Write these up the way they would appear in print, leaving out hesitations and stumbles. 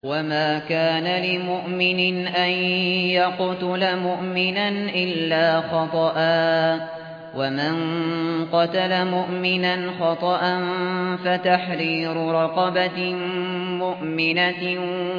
وما كان لمؤمن أن يقتل مؤمنا إلا خطأ ومن قتل مؤمنا خطأ فتحرير رقبة مؤمنة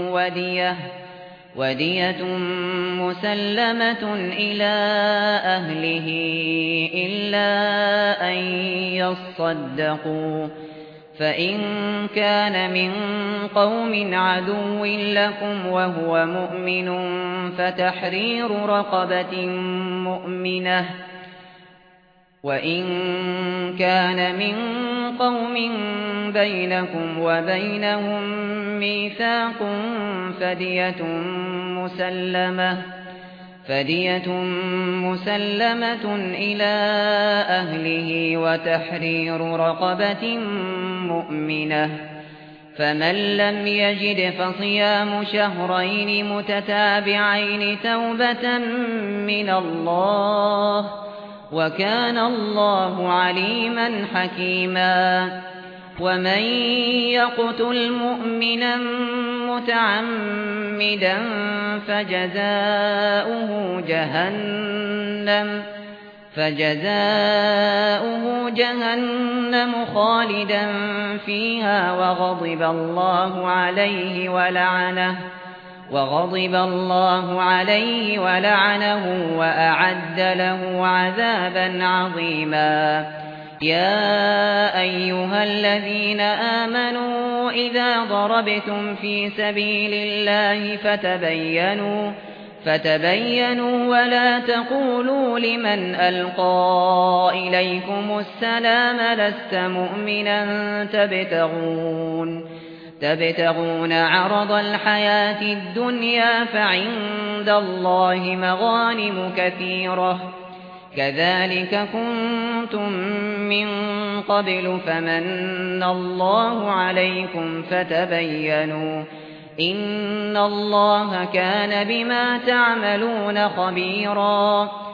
ودية مسلمة إلى أهله إلا أن يصدقوا فإن كان من قوم عدو لكم وهو مؤمن فتحرير رقبة مؤمنة وإن كان من قوم بينكم وبينهم ميثاق فدية مسلمة إلى أهله وتحرير رقبة مؤمنة فمن لم يجد فصيام شهرين متتابعين توبة من الله وكان الله عليما حكيما ومن يقتل مؤمنا متعمدا فجزاؤه جهنم خالدا فيها وغضب الله عليه ولعنه وأعد له عذابا عظيما يا أيها الذين آمنوا إذا ضربتم في سبيل الله فتبينوا ولا تقولوا لمن ألقى إليكم السلام لست مؤمنا تبتغون عرض الحياة الدنيا فعند الله مغانم كثيرة كذلك كنتم من قبل فمن الله عليكم فتبينوا إن الله كان بما تعملون خبيرا